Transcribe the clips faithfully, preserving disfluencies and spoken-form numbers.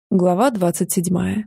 Глава двадцать седьмая.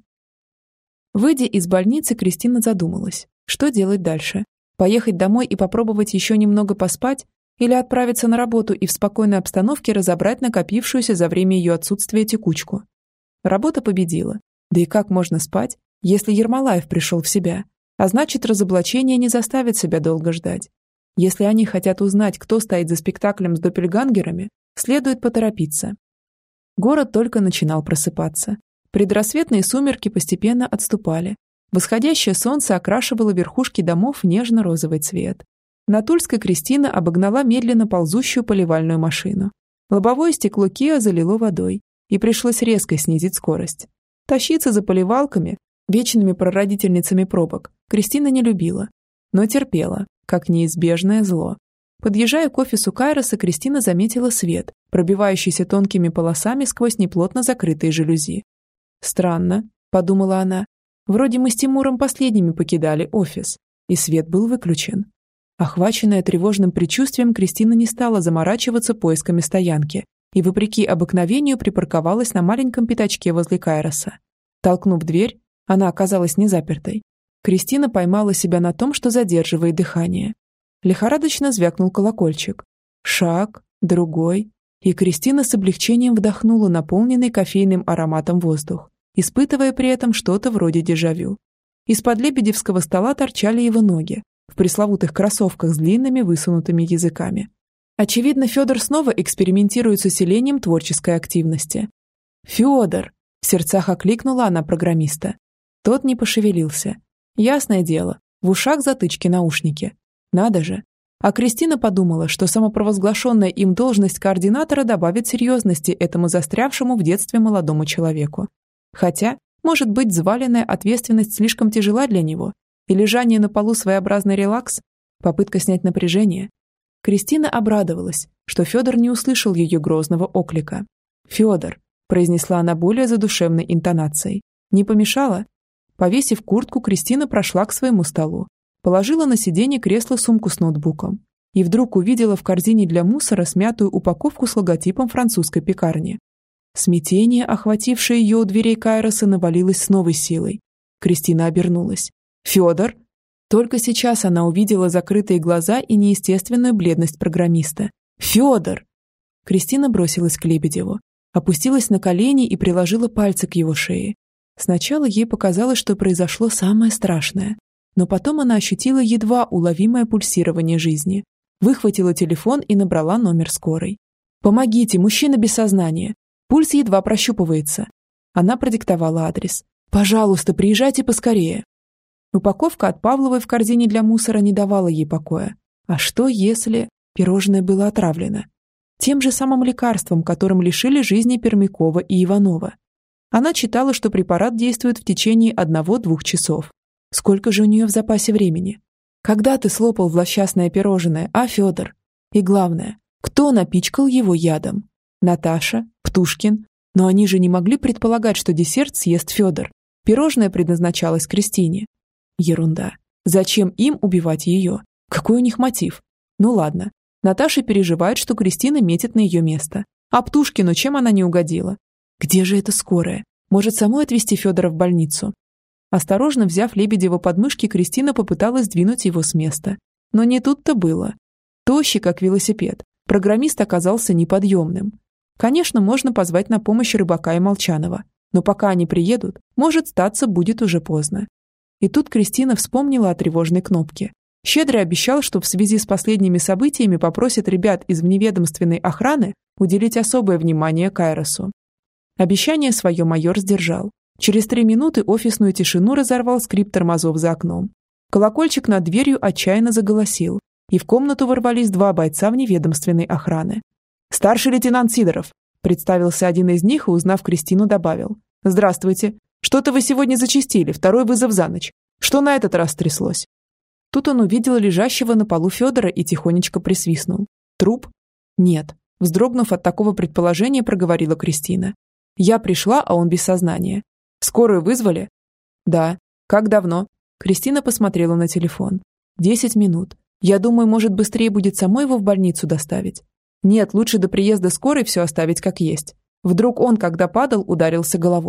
Выйдя из больницы, Кристина задумалась, что делать дальше. Поехать домой и попробовать еще немного поспать или отправиться на работу и в спокойной обстановке разобрать накопившуюся за время ее отсутствия текучку. Работа победила. Да и как можно спать, если Ермолаев пришел в себя? А значит, разоблачение не заставит себя долго ждать. Если они хотят узнать, кто стоит за спектаклем с доппельгангерами, следует поторопиться. Город только начинал просыпаться. Предрассветные сумерки постепенно отступали. Восходящее солнце окрашивало верхушки домов в нежно-розовый цвет. На Тульской Кристина обогнала медленно ползущую поливальную машину. Лобовое стекло Киа залило водой, и пришлось резко снизить скорость. Тащиться за поливалками, вечными прародительницами пробок, Кристина не любила, но терпела, как неизбежное зло. Подъезжая к офису Кайроса, Кристина заметила свет, пробивающийся тонкими полосами сквозь неплотно закрытые жалюзи. «Странно», — подумала она, — «вроде мы с Тимуром последними покидали офис, и свет был выключен». Охваченная тревожным предчувствием, Кристина не стала заморачиваться поисками стоянки и, вопреки обыкновению, припарковалась на маленьком пятачке возле Кайроса. Толкнув дверь, она оказалась незапертой. Кристина поймала себя на том, что задерживает дыхание. Лихорадочно звякнул колокольчик. Шаг, другой, и Кристина с облегчением вдохнула наполненный кофейным ароматом воздух, испытывая при этом что-то вроде дежавю. Из-под лебедевского стола торчали его ноги, в пресловутых кроссовках с длинными высунутыми языками. Очевидно, Федор снова экспериментирует с усилением творческой активности. «Федор!» – в сердцах окликнула она программиста. Тот не пошевелился. Ясное дело, в ушах затычки-наушники. Надо же. А Кристина подумала, что самопровозглашенная им должность координатора добавит серьезности этому застрявшему в детстве молодому человеку. Хотя, может быть, взваленная ответственность слишком тяжела для него, и лежание на полу своеобразный релакс, попытка снять напряжение. Кристина обрадовалась, что Федор не услышал ее грозного оклика. «Федор», – произнесла она более задушевной интонацией, – «не помешало?» Повесив куртку, Кристина прошла к своему столу. Положила на сиденье кресла сумку с ноутбуком и вдруг увидела в корзине для мусора смятую упаковку с логотипом французской пекарни. Смятение, охватившее ее у дверей Кайроса, навалилось с новой силой. Кристина обернулась. «Федор?» Только сейчас она увидела закрытые глаза и неестественную бледность программиста. «Федор!» Кристина бросилась к Лебедеву, опустилась на колени и приложила пальцы к его шее. Сначала ей показалось, что произошло самое страшное. Но потом она ощутила едва уловимое пульсирование жизни. Выхватила телефон и набрала номер скорой. «Помогите, мужчина без сознания. Пульс едва прощупывается». Она продиктовала адрес. «Пожалуйста, приезжайте поскорее». Упаковка от Павловой в корзине для мусора не давала ей покоя. А что, если пирожное было отравлено? Тем же самым лекарством, которым лишили жизни Пермякова и Иванова. Она читала, что препарат действует в течение одного-двух часов. Сколько же у нее в запасе времени? Когда ты слопал злосчастное пирожное, а, Федор? И главное, кто напичкал его ядом? Наташа? Птушкин? Но они же не могли предполагать, что десерт съест Федор. Пирожное предназначалось Кристине. Ерунда. Зачем им убивать ее? Какой у них мотив? Ну ладно. Наташа переживает, что Кристина метит на ее место. А Птушкину чем она не угодила? Где же эта скорая? Может, самой отвезти Федора в больницу? Осторожно взяв Лебедева под мышки, Кристина попыталась сдвинуть его с места. Но не тут-то было. Тощий, как велосипед, программист оказался неподъемным. Конечно, можно позвать на помощь Рыбака и Молчанова, но пока они приедут, может статься, будет уже поздно. И тут Кристина вспомнила о тревожной кнопке. Щедрый обещал, что в связи с последними событиями попросит ребят из вневедомственной охраны уделить особое внимание Кайросу. Обещание свое майор сдержал. Через три минуты офисную тишину разорвал скрип тормозов за окном. Колокольчик над дверью отчаянно заголосил, и в комнату ворвались два бойца вневедомственной охраны. «Старший лейтенант Сидоров», – представился один из них и, узнав Кристину, добавил. «Здравствуйте. Что-то вы сегодня зачастили, второй вызов за ночь. Что на этот раз стряслось?» Тут он увидел лежащего на полу Федора и тихонечко присвистнул. «Труп?» «Нет», – вздрогнув от такого предположения, проговорила Кристина. «Я пришла, а он без сознания». «Скорую вызвали?» «Да». «Как давно?» Кристина посмотрела на телефон. «Десять минут. Я думаю, может, быстрее будет самой его в больницу доставить». «Нет, лучше до приезда скорой все оставить как есть. Вдруг он, когда падал, ударился головой.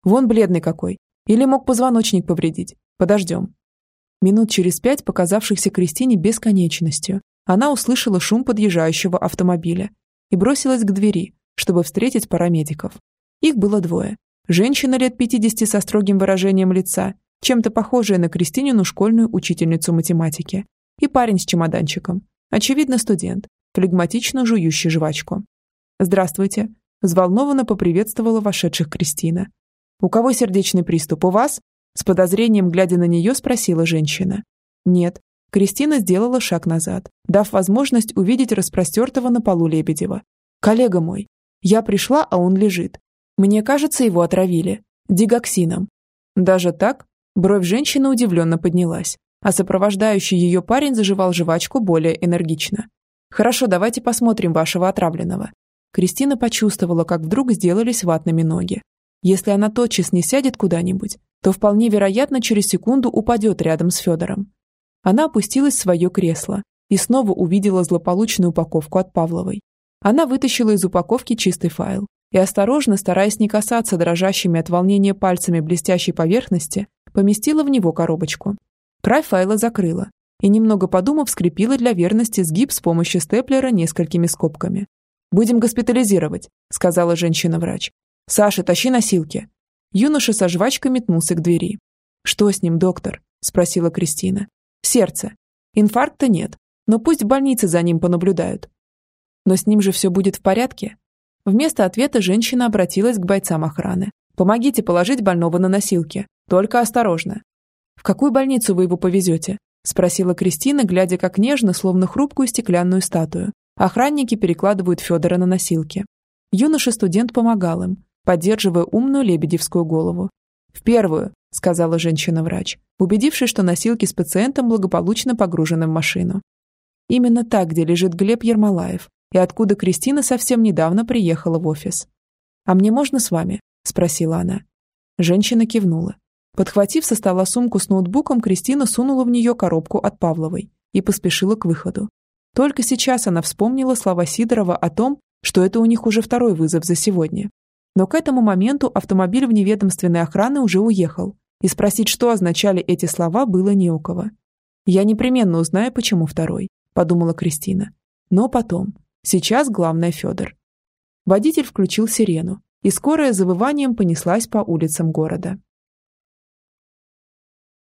Вон бледный какой. Или мог позвоночник повредить. Подождем». Минут через пять, показавшихся Кристине бесконечностью, она услышала шум подъезжающего автомобиля и бросилась к двери, чтобы встретить парамедиков. Их было двое. Женщина лет пятидесяти со строгим выражением лица, чем-то похожая на Кристинину школьную учительницу математики, и парень с чемоданчиком, очевидно студент, флегматично жующий жвачку. «Здравствуйте», – взволнованно поприветствовала вошедших Кристина. «У кого сердечный приступ, у вас?» С подозрением, глядя на нее, спросила женщина. «Нет». Кристина сделала шаг назад, дав возможность увидеть распростертого на полу Лебедева. «Коллега мой, я пришла, а он лежит. Мне кажется, его отравили. Дигоксином». «Даже так?» Бровь женщины удивленно поднялась, а сопровождающий ее парень заживал жвачку более энергично. «Хорошо, давайте посмотрим вашего отравленного». Кристина почувствовала, как вдруг сделались ватными ноги. Если она тотчас не сядет куда-нибудь, то вполне вероятно через секунду упадет рядом с Федором. Она опустилась в свое кресло и снова увидела злополучную упаковку от Павловой. Она вытащила из упаковки чистый файл и, осторожно, стараясь не касаться дрожащими от волнения пальцами блестящей поверхности, поместила в него коробочку. Край файла закрыла и, немного подумав, скрепила для верности сгиб с помощью степлера несколькими скобками. «Будем госпитализировать», — сказала женщина-врач. «Саша, тащи носилки». Юноша со жвачкой метнулся к двери. «Что с ним, доктор?» – спросила Кристина. «Сердце. Инфаркта нет, но пусть в больнице за ним понаблюдают». «Но с ним же все будет в порядке?» Вместо ответа женщина обратилась к бойцам охраны. «Помогите положить больного на носилки. Только осторожно». «В какую больницу вы его повезете?» – спросила Кристина, глядя, как нежно, словно хрупкую стеклянную статую, охранники перекладывают Федора на носилки. Юноша-студент помогал им, поддерживая умную лебедевскую голову. «В первую», – сказала женщина-врач, убедившись, что носилки с пациентом благополучно погружены в машину. Именно так, где лежит Глеб Ермолаев, и откуда Кристина совсем недавно приехала в офис. «А мне можно с вами?» – спросила она. Женщина кивнула. Подхватив со стола сумку с ноутбуком, Кристина сунула в нее коробку от Павловой и поспешила к выходу. Только сейчас она вспомнила слова Сидорова о том, что это у них уже второй вызов за сегодня. Но к этому моменту автомобиль вневедомственной охраны уже уехал, и спросить, что означали эти слова, было не у кого. «Я непременно узнаю, почему второй», – подумала Кристина. «Но потом. Сейчас главное Федор». Водитель включил сирену, и скорая завыванием понеслась по улицам города.